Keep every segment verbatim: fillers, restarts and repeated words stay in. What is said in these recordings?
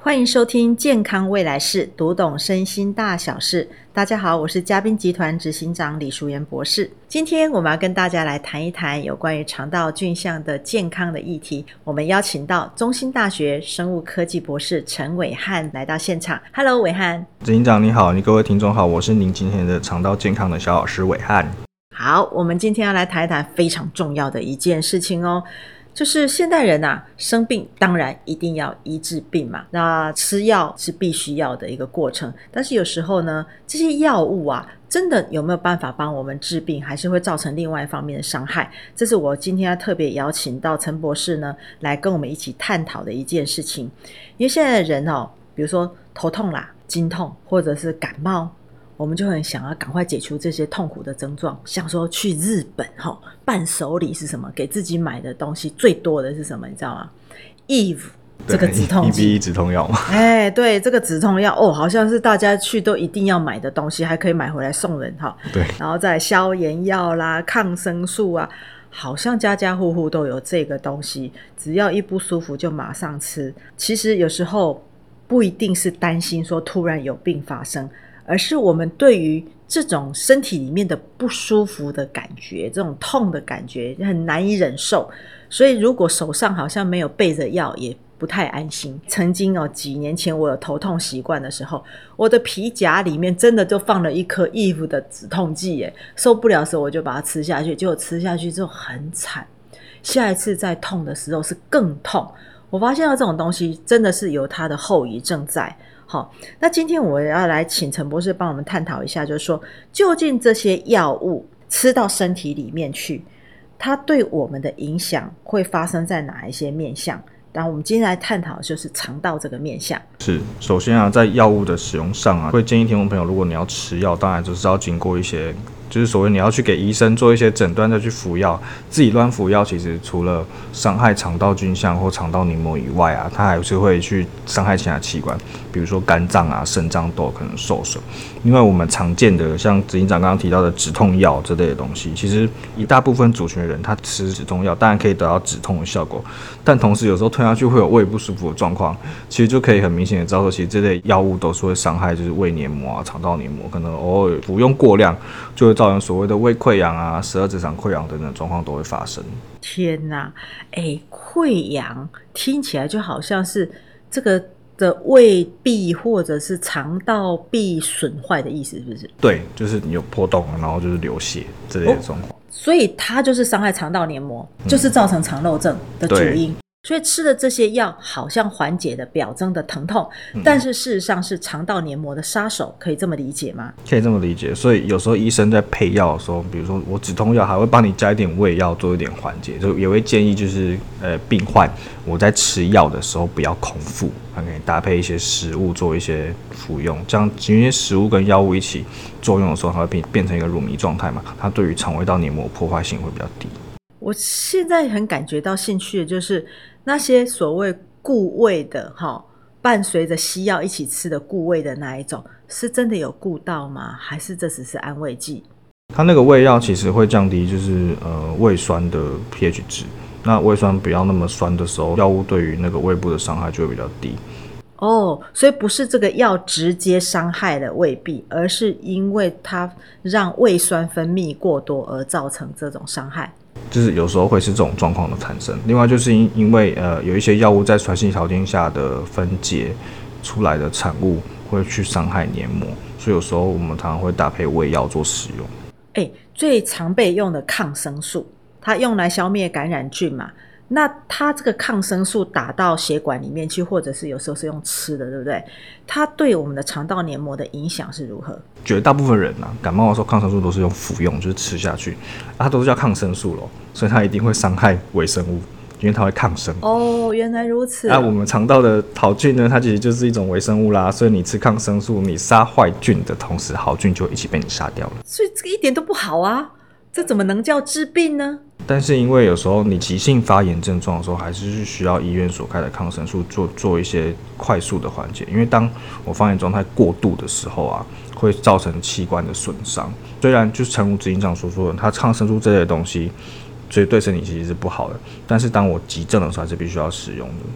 欢迎收听健康未来式，读懂身心大小事。大家好，我是嘉宾集团执行长李淑妍博士。今天我们要跟大家来谈一谈有关于肠道菌相的健康的议题。我们邀请到中兴大学生物科技博士陈伟汉来到现场。 Hello 伟汉。 执行长你好，你各位听众好，我是您今天的肠道健康的小老师伟汉。 好，我们今天要来谈一谈非常重要的一件事情哦，就是现代人啊，生病当然一定要医治病嘛，那吃药是必须要的一个过程，但是有时候呢，这些药物啊，真的有没有办法帮我们治病，还是会造成另外一方面的伤害？这是我今天要特别邀请到陈博士呢，来跟我们一起探讨的一件事情。因为现在的人哦，比如说头痛啦、经痛，或者是感冒，我们就很想要赶快解除这些痛苦的症状，像说去日本、哦、伴手礼是什么？给自己买的东西最多的是什么？你知道吗？ Eve 这个止痛剂， E B E 止痛药嘛。 哎，对，这个止痛药哦，好像是大家去都一定要买的东西，还可以买回来送人哈。 对， 然后再消炎药啦、抗生素啊，好像家家户户都有这个东西，只要一不舒服就马上吃。其实有时候不一定是担心说突然有病发生，而是我们对于这种身体里面的不舒服的感觉，这种痛的感觉很难以忍受，所以如果手上好像没有备着药也不太安心。曾经哦，几年前我有头痛习惯的时候，我的皮夹里面真的就放了一颗 Eve 的止痛剂耶，受不了的时候我就把它吃下去，结果吃下去之后很惨，下一次再痛的时候是更痛。我发现到这种东西真的是有它的后遗症在。好，那今天我要来请陈博士帮我们探讨一下，就是说究竟这些药物吃到身体里面去，它对我们的影响会发生在哪一些面向？然后我们今天来探讨的就是肠道这个面向。 是，首先啊，在药物的使用上啊，会建议听众朋友，如果你要吃药，当然就是要经过一些，就是所谓你要去给医生做一些诊断再去服药。自己乱服药，其实除了伤害肠道菌相或肠道黏膜以外啊，它还是会去伤害其他器官，比如说肝脏啊、肾脏都有可能受损。因为我们常见的像执行长刚刚提到的止痛药这类的东西，其实一大部分族群的人他吃止痛药，当然可以得到止痛的效果，但同时有时候吞下去会有胃不舒服的状况，其实就可以很明显的知道说，其实这类药物都是会伤害就是胃黏膜啊、肠道黏膜，可能偶尔服用过量就会造成所谓的胃溃疡啊、十二指肠溃疡等等状况都会发生。 天哪，哎，溃疡听起来就好像是这个的胃壁或者是肠道壁损坏的意思，是不是？ 对，就是你有破洞，然后就是流血这类的状况、哦。 所以它就是伤害肠道黏膜，嗯、就是造成肠漏症的主因。所以吃的这些药好像缓解了表征的疼痛、嗯、但是事实上是肠道黏膜的杀手，可以这么理解吗？ 可以这么理解。所以有时候医生在配药的时候，比如说我止痛药还会帮你加一点胃药做一点缓解，就也会建议就是呃病患我在吃药的时候不要空腹，可以搭配一些食物做一些服用，这样因为食物跟药物一起作用的时候，它会变变成一个乳糜状态嘛，它对于肠胃道黏膜破坏性会比较低。 我现在很感觉到兴趣的就是那些所谓固胃的齁，伴随着西药一起吃的固胃的那一种，是真的有顾到吗？还是这只是安慰剂？ 它那个胃药其实会降低就是呃胃酸的 pH 值，那胃酸不要那么酸的时候，药物对于那个胃部的伤害就会比较低。 哦，所以不是这个药直接伤害了胃壁，而是因为它让胃酸分泌过多而造成这种伤害。 就是有时候会是这种状况的产生。另外就是因因为呃有一些药物在传性条件下的分解出来的产物会去伤害黏膜，所以有时候我们常常会搭配胃药做使用。 哎，最常被用的抗生素，它用来消灭感染菌嘛。那它这个抗生素打到血管里面去，或者是有时候是用吃的，对不对？它对我们的肠道黏膜的影响是如何？ 绝大部分人啊，感冒的时候抗生素都是用服用，就是吃下去，啊、它都是叫抗生素咯，所以它一定会伤害微生物，因为它会抗生。 哦，原来如此。 那、啊、我们肠道的好菌呢，它其实就是一种微生物啦，所以你吃抗生素，你杀坏菌的同时，好菌就一起被你杀掉了。 所以这个一点都不好啊，这怎么能叫治病呢？ 但是因为有时候你急性发炎症状的时候，还是需要医院所开的抗生素做做一些快速的缓解。因为当我发炎状态过度的时候啊，会造成器官的损伤。虽然就是诚如执行长所说的，它抗生素这类的东西，所以对身体其实是不好的。但是当我急症的时候，还是必须要使用的。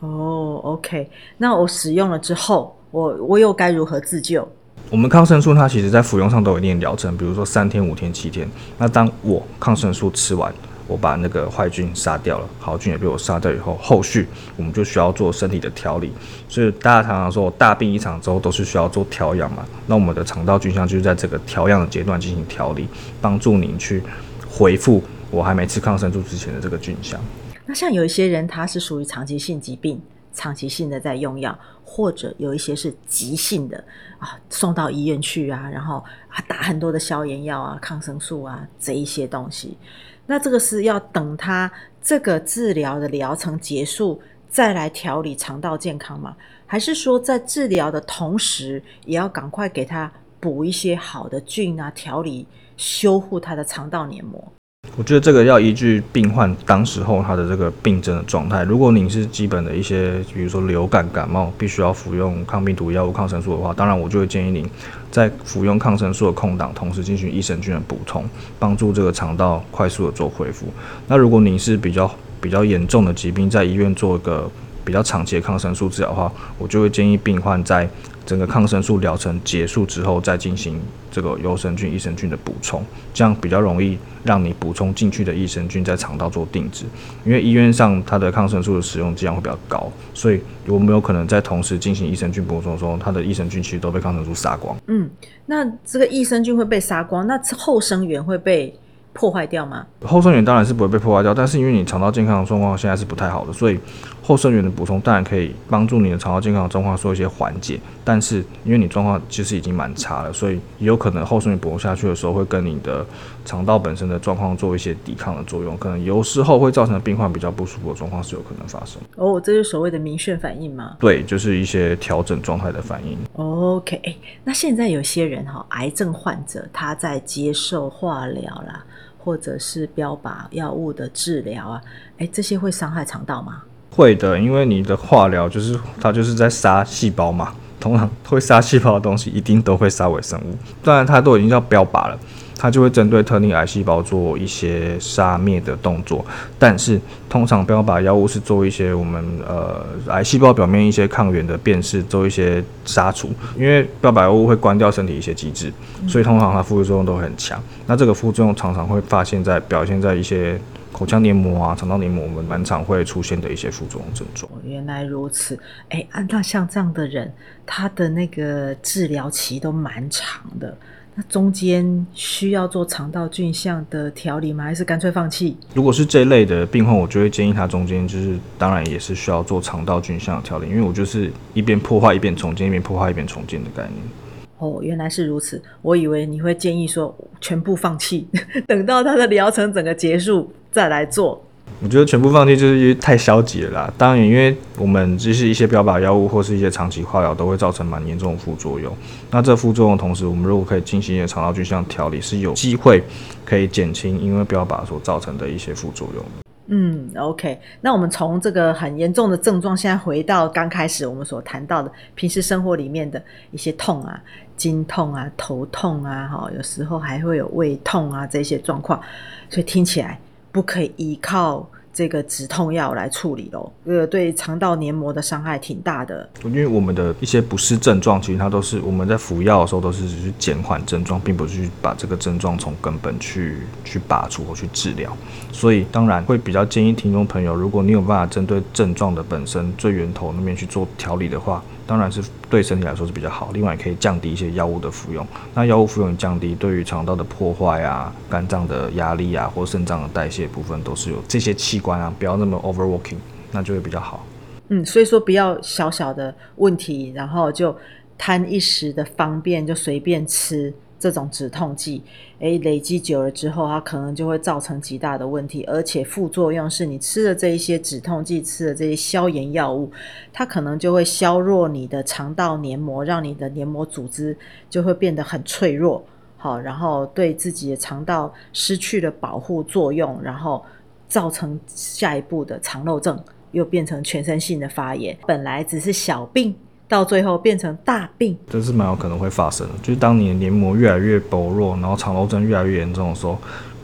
哦 OK， 那我使用了之后我我又该如何自救？ 我们抗生素它其实在服用上都有一定的疗程，比如说三天、五天、七天。那当我抗生素吃完，我把那个坏菌杀掉了，好菌也被我杀掉以后，后续我们就需要做身体的调理。所以大家常常说大病一场之后都是需要做调养嘛，那我们的肠道菌相就是在这个调养的阶段进行调理，帮助您去恢复我还没吃抗生素之前的这个菌相。 那像有一些人他是属于长期性疾病，长期性的在用药，或者有一些是急性的啊，送到医院去啊，然后啊打很多的消炎药啊、抗生素啊这一些东西。那这个是要等他这个治疗的疗程结束再来调理肠道健康吗？还是说在治疗的同时也要赶快给他补一些好的菌啊，调理修护他的肠道黏膜？ 我觉得这个要依据病患当时候他的这个病症的状态。如果你是基本的一些，比如说流感、感冒，必须要服用抗病毒药物、抗生素的话，当然我就会建议您在服用抗生素的空档，同时进行益生菌的补充，帮助这个肠道快速的做恢复。那如果您是比较比较严重的疾病，在医院做一个比较长期的抗生素治疗的话，我就会建议病患在整个抗生素疗程结束之后，再进行这个优生菌、益生菌的补充，这样比较容易让你补充进去的益生菌在肠道做定植。因为医院上它的抗生素的使用剂量会比较高，所以有没有可能在同时进行益生菌补充的时候，它的益生菌其实都被抗生素杀光？ 嗯，那这个益生菌会被杀光，那后生源会被破坏掉吗？ 后生源当然是不会被破坏掉，但是因为你肠道健康的状况现在是不太好的，所以后生源的补充当然可以帮助你的肠道健康的状况做一些缓解，但是因为你状况其实已经蛮差了，所以也有可能后生源补充下去的时候会跟你的肠道本身的状况做一些抵抗的作用，可能有时候会造成病患比较不舒服的状况是有可能发生。 哦，这就是所谓的明眩反应吗？ 对，就是一些调整状态的反应。 OK， 欸，那现在有些人哈，癌症患者他在接受化疗啦，或者是标靶药物的治疗啊，哎，这些会伤害肠道吗？ 会的，因为你的化疗就是它就是在杀细胞嘛，通常会杀细胞的东西一定都会杀微生物。当然它都已经叫标靶了，它就会针对特定癌细胞做一些杀灭的动作。但是通常标靶药物是做一些我们呃癌细胞表面一些抗原的辨识，做一些杀除。因为标靶药物会关掉身体一些机制，所以通常它副作用都很强。那这个副作用常常会发现在表现在一些口腔黏膜啊、肠道黏膜，我们蛮常会出现的一些副作用症状。 原来如此，哎，那像这样的人，他的那个治疗期都蛮长的，那中间需要做肠道菌相的调理吗？还是干脆放弃？ 如果是这一类的病患，我就会建议他中间就是，当然也是需要做肠道菌相的调理，因为我就是一边破坏一边重建，一边破坏一边重建的概念。 哦，原来是如此，我以为你会建议说全部放弃，等到他的疗程整个结束再来做。 我觉得全部放弃就是因为太消极了啦。当然，因为我们就是一些标靶药物或是一些长期化疗都会造成蛮严重的副作用。那这副作用的同时，我们如果可以进行一些肠道菌相调理，是有机会可以减轻因为标靶所造成的一些副作用。 嗯 OK， 那我们从这个很严重的症状现在回到刚开始我们所谈到的平时生活里面的一些痛啊，经痛啊、头痛啊，有时候还会有胃痛啊这些状况，所以听起来不可以依靠这个止痛药来处理咯，这个对肠道黏膜的伤害挺大的。 因为我们的一些不适症状，其实它都是我们在服药的时候都是只是减缓症状，并不是去把这个症状从根本去去拔除或去治疗。所以当然会比较建议听众朋友，如果你有办法针对症状的本身最源头那边去做调理的话，当然是对身体来说是比较好。另外也可以降低一些药物的服用，那药物服用降低，对于肠道的破坏啊、肝脏的压力啊，或肾脏的代谢部分，都是有这些器官啊，不要那么 overworking， 那就会比较好。 嗯，所以说不要小小的问题，然后就贪一时的方便，就随便吃这种止痛剂，诶，累积久了之后，它可能就会造成极大的问题，而且副作用是你吃的这一些止痛剂，吃的这些消炎药物，它可能就会削弱你的肠道黏膜，让你的黏膜组织就会变得很脆弱，好，然后对自己的肠道失去了保护作用，然后造成下一步的肠漏症，又变成全身性的发炎，本来只是小病，到最后变成大病， 这是蛮有可能会发生的。就是当你的黏膜越来越薄弱，然后肠漏症越来越严重的时候，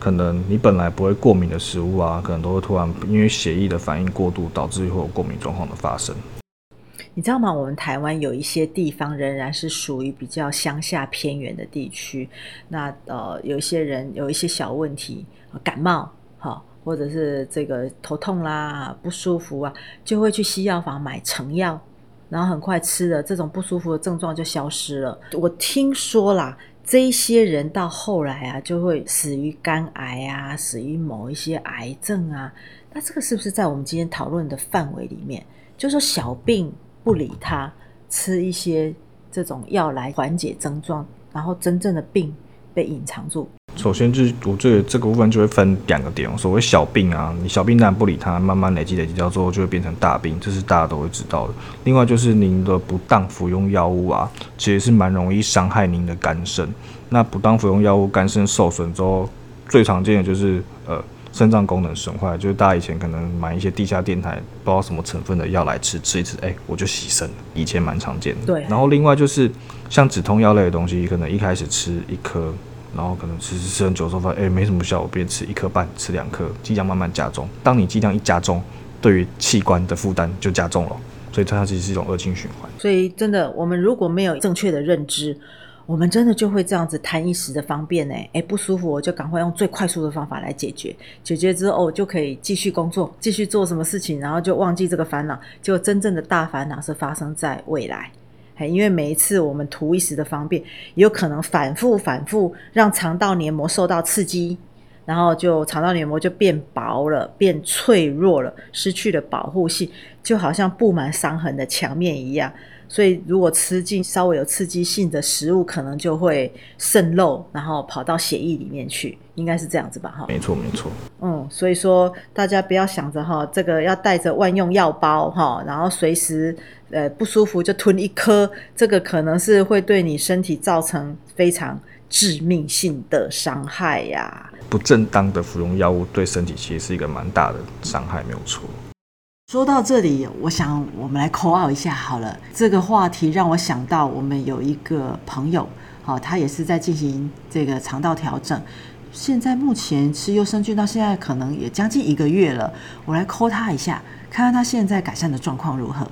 可能你本来不会过敏的食物啊，可能都会突然因为血液的反应过度，导致会有过敏状况的发生。 你知道吗？我们台湾有一些地方仍然是属于比较乡下偏远的地区，那呃有一些人有一些小问题，感冒哈，或者是这个头痛啦不舒服啊，就会去西药房买成药，然后很快吃了，这种不舒服的症状就消失了。我听说啦，这一些人到后来啊，就会死于肝癌啊，死于某一些癌症啊。那这个是不是在我们今天讨论的范围里面？就是说小病不理他，吃一些这种药来缓解症状，然后真正的病被隐藏住。 首先就是我觉得这个部分就会分两个点，所谓小病啊，你小病当然不理它，慢慢累积累积到最后就会变成大病，这是大家都会知道的。另外就是您的不当服用药物啊，其实是蛮容易伤害您的肝肾。那不当服用药物，肝肾受损之后，最常见的就是呃肾脏功能损坏，就是大家以前可能买一些地下电台不知道什么成分的药来吃，吃一吃，哎、欸，我就牺牲了，以前蛮常见的。 对。 然后另外就是像止痛药类的东西，可能一开始吃一颗。然后可能吃吃很久之后发现，哎，没什么效果，变吃一颗半，吃两颗，剂量慢慢加重。当你剂量一加重，对于器官的负担就加重了，所以它其实是一种恶性循环。 所以真的，我们如果没有正确的认知，我们真的就会这样子贪一时的方便呢。哎，不舒服我就赶快用最快速的方法来解决，解决之后就可以继续工作，继续做什么事情，然后就忘记这个烦恼。结果真正的大烦恼是发生在未来。因为每一次我们图一时的方便，也有可能反复反复让肠道黏膜受到刺激，然后就肠道黏膜就变薄了，变脆弱了，失去了保护性，就好像布满伤痕的墙面一样。所以如果吃进稍微有刺激性的食物，可能就会渗漏，然后跑到血液里面去，应该是这样子吧？ 没错没错。 嗯，所以说大家不要想着哈，这个要带着万用药包哈，然后随时呃不舒服就吞一颗，这个可能是会对你身体造成非常致命性的伤害呀。 不正当的服用药物对身体其实是一个蛮大的伤害，没有错。 说到这里，我想我们来 call out 一下好了。这个话题让我想到我们有一个朋友，好，他也是在进行这个肠道调整。现在目前吃优生菌到现在可能也将近一个月了，我来 call 他一下，看看他现在改善的状况如何。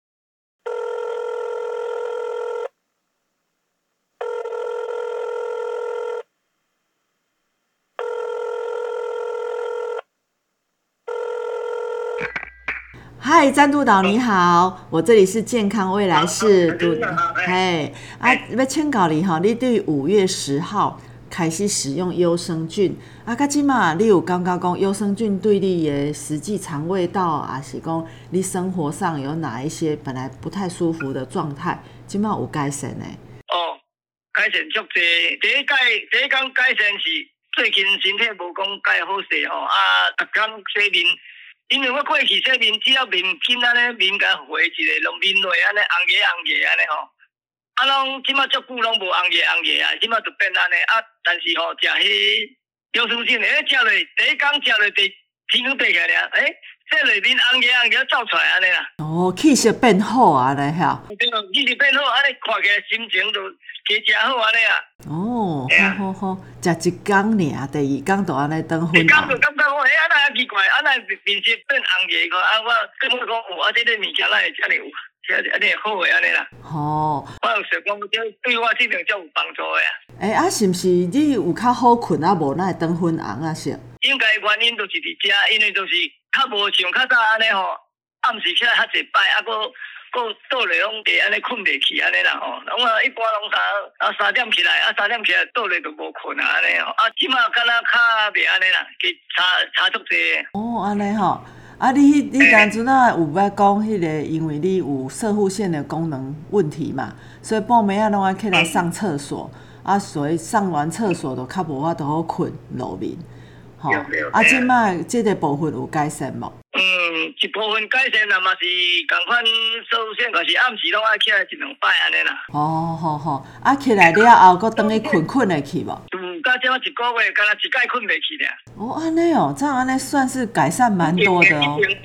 嗨，詹督导你好，我这里是健康未来式督导。嘿，啊，要请教你哈，你对五月十号开始使用优生菌，啊，到现在你有感觉讲优生菌对你的实际肠胃道，还是讲你生活上有哪一些本来不太舒服的状态，现在有改善呢？ 哦，改善足多。第一改，第一讲改善是最近身体无讲介好势吼，啊，逐工洗面。因为我过去洗面，只要面紧安尼，面甲回一个，拢面落安尼红个红个安尼吼。啊，拢即马足久拢无红个红个啊，即马就变安尼啊。但是吼，食迄优生菌诶，食落第一工食落第天光爬起来，诶，这里面红个红个走出来安尼啦。 哦，气色变好啊，咧吓。 对，气色变好，安尼看起来心情就加真好安尼啊。 哦，好好好，食一工尔，第二工就安尼当昏。 第二工就感觉我，诶，安那奇怪，安那面色变红个，看啊，我感觉讲，哇，啊，这个物件哪会遮尔有，遮安尼好个安尼啦。 哦， 我有想讲，这对我这边才有帮助个啊。 诶、欸，啊，是毋是你有较好困啊？无，哪会当昏红啊？是？ 应该原因就是伫遮，因为就是较无像较早安尼吼，暗时起来较济摆，啊，搁搁倒来拢地安尼困袂去安尼啦吼。拢啊一般拢三啊三点起来，啊三点起来倒来就无困啊安尼吼。啊，即马敢若较袂安尼啦，加差差足济。哦， 安尼吼。啊，你你当阵啊有要讲迄个，因为你有射护腺的功能问题嘛，所以半暝啊拢爱起来上厕所，啊，所以上完厕所就较无法度好困落眠，吼。啊，即摆即个部分有改善无？ 嗯，一部分改善啦，嘛是共款射护腺，就是暗时拢爱起来一两摆安尼啦。 哦，好好，啊起来了后，搁等去困困会去无？ 嗯，到即摆一个月，敢若一摆困袂去俩。 哦，安尼哦，这样安尼算是改善蛮多的哦。 以前以前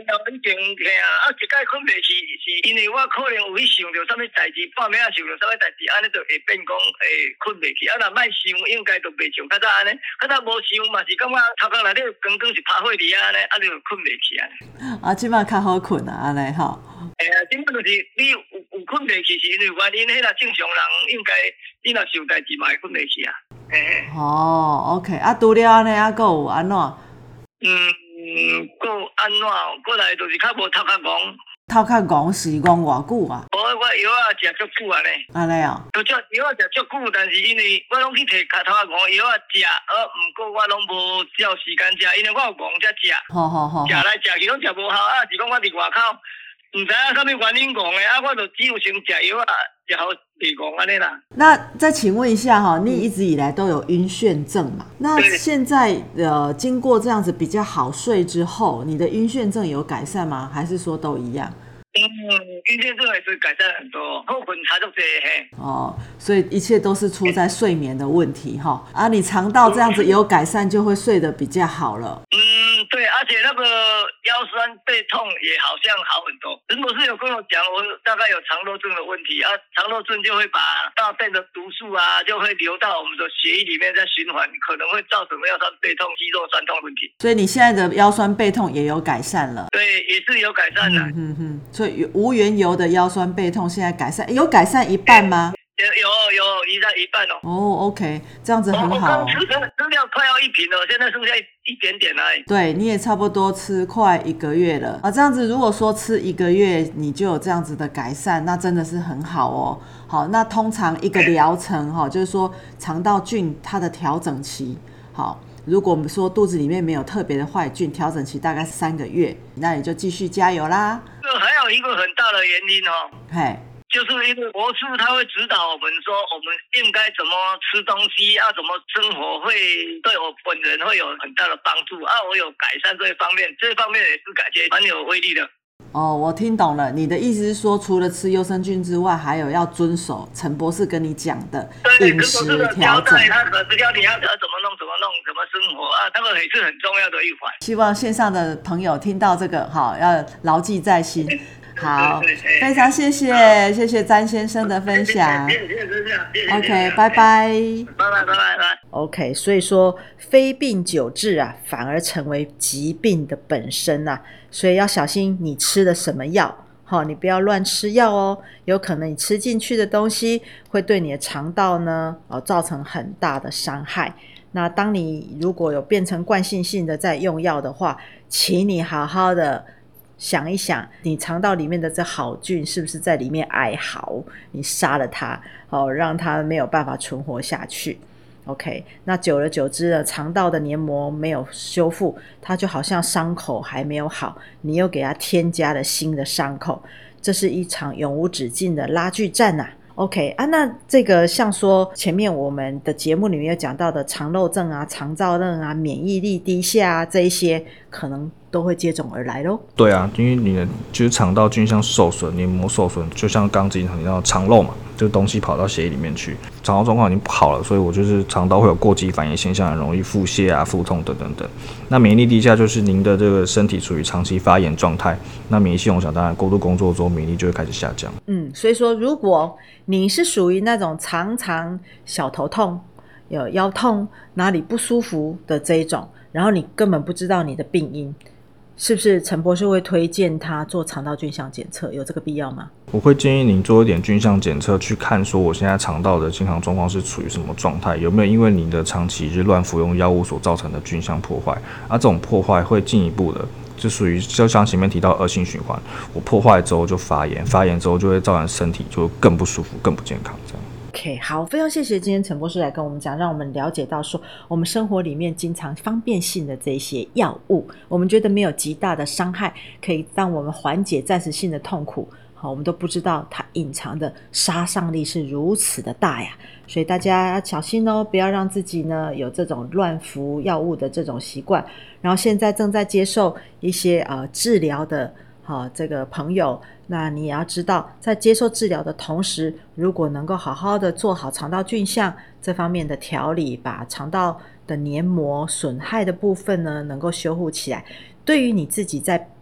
了已经吓啊，一摆困袂去，是因为我可能有去想着啥物代志，半暝啊想着啥物代志，安尼就会变讲会困袂去。啊，若莫想，应该就袂像较早安尼，较早无想嘛是感觉头壳内底刚刚是拍火伫啊安尼，啊你就困袂去啊。啊， 即摆较好困啊，安尼吼。 哎呀，即摆就是你有有困袂去，是因为原因，迄若正常人应该你若想代志嘛会困袂去啊。嘿。哦 ，OK， 啊，除了安尼，啊，阁有安怎？ 嗯，搁安怎？过来就是较无头壳戆。 头壳戆是戆偌久啊？ 无，我药啊食足久安尼。 安尼啊？ 就叫药啊食足久，但是因为我拢去摕头壳戆药啊食，呃，毋过我拢无照时间食，因为我有戆才食。好好好。食来食去拢食无效，啊，是讲我伫外口，毋知影啥物原因戆诶，啊，我就只有先食药啊，食好袂戆安尼啦。 那再请问一下哈，你一直以来都有晕眩症嘛？那现在呃，经过这样子比较好睡之后，你的晕眩症有改善吗？还是说都一样？ 嗯，晕眩症也是改善很多，好困差足济嘿。 哦，所以一切都是出在睡眠的问题哈。啊，你肠道这样子有改善，就会睡得比较好了。 嗯，对，而且那个腰酸背痛也好像好很多。陈博士有跟我讲，我大概有肠漏症的问题啊，肠漏症就会把大便的毒素啊，就会流到我们的血液里面在循环，可能会造成腰酸背痛、肌肉酸痛问题。 所以你现在的腰酸背痛也有改善了？ 对，也是有改善的。 嗯哼哼，所以无缘由的腰酸背痛现在改善，有改善一半吗？ 有有有，一半一半哦。 哦 ，OK， 这样子很好。 我刚吃的吃掉快要一瓶了，现在剩下一点点而已。 对，你也差不多吃快一个月了啊。这样子，如果说吃一个月你就有这样子的改善，那真的是很好哦。好，那通常一个疗程哈，就是说肠道菌它的调整期，好。如果我们说肚子里面没有特别的坏菌，调整期大概三个月，那你就继续加油啦。 这还有一个很大的原因哦， 嘿， 就是因为博士他会指导我们说，我们应该怎么吃东西，要怎么生活，会对我本人会有很大的帮助啊。我有改善这一方面，这一方面也是感觉蛮有威力的。 哦，我听懂了，你的意思是说，除了吃优生菌之外，还有要遵守陈博士跟你讲的饮食调整。 他可是教你要怎么弄，怎么弄，怎么生活啊，这个也是很重要的一环。 希望线上的朋友听到这个，好，要牢记在心。好，非常谢谢，谢谢詹先生的分享。 谢谢谢谢 OK， 拜拜。 拜拜拜拜拜。 OK， 所以说非病久治啊，反而成为疾病的本身啊，所以要小心你吃的什么药。好，你不要乱吃药哦，有可能你吃进去的东西会对你的肠道呢，哦，造成很大的伤害。那当你如果有变成惯性性的在用药的话，请你好好的想一想，你肠道里面的这好菌是不是在里面哀嚎，你杀了它，哦，让它没有办法存活下去。OK， 那久而久之呢，肠道的黏膜没有修复，它就好像伤口还没有好，你又给它添加了新的伤口，这是一场永无止境的拉锯战啊。OK 啊，那这个像说前面我们的节目里面有讲到的肠漏症啊、肠燥症啊、免疫力低下啊，这一些可能都会接踵而来咯。 对啊，因为你的就是肠道菌相受损、黏膜受损，就像刚刚之前提到肠漏嘛，这个东西跑到血液里面去，肠道状况已经不好了，所以我就是肠道会有过激反应现象，很容易腹泻啊、腹痛等等等。那免疫力低下就是您的这个身体处于长期发炎状态，那免疫系统想当然过度工作之后，免疫力就会开始下降。 嗯，所以说如果你是属于那种常常小头痛、有腰痛、哪里不舒服的这一种，然后你根本不知道你的病因，是不是陈博士会推荐他做肠道菌相检测？有这个必要吗？我会建议您做一点菌相检测，去看说我现在肠道的健康状况是处于什么状态，有没有因为你的长期就乱服用药物所造成的菌相破坏，而、啊、这种破坏会进一步的就属于就像前面提到恶性循环，我破坏之后就发炎，发炎之后就会造成身体就更不舒服、更不健康这样。 OK， 好，非常谢谢今天陈博士来跟我们讲，让我们了解到说我们生活里面经常方便性的这些药物，我们觉得没有极大的伤害，可以让我们缓解暂时性的痛苦，好，我们都不知道它隐藏的杀伤力是如此的大呀，所以大家要小心哦，不要让自己呢有这种乱服药物的这种习惯。然后现在正在接受一些呃治疗的好，这个朋友，那你也要知道，在接受治疗的同时，如果能够好好的做好肠道菌相这方面的调理，把肠道的黏膜损害的部分呢，能够修护起来，对于你自己在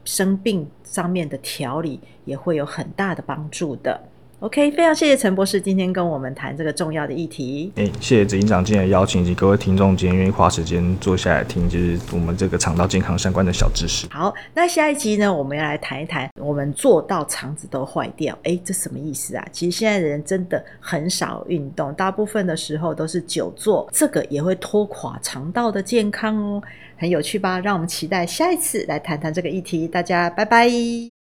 生病上面的调理也会有很大的帮助的。OK， 非常谢谢陈博士今天跟我们谈这个重要的议题。 哎，谢谢执行长今天的邀请，以及各位听众今天愿意花时间坐下来听，就是我们这个肠道健康相关的小知识。 好，那下一集呢，我们要来谈一谈，我们做到肠子都坏掉，哎，这什么意思啊？其实现在的人真的很少运动，大部分的时候都是久坐，这个也会拖垮肠道的健康哦，很有趣吧？让我们期待下一次来谈谈这个议题，大家拜拜。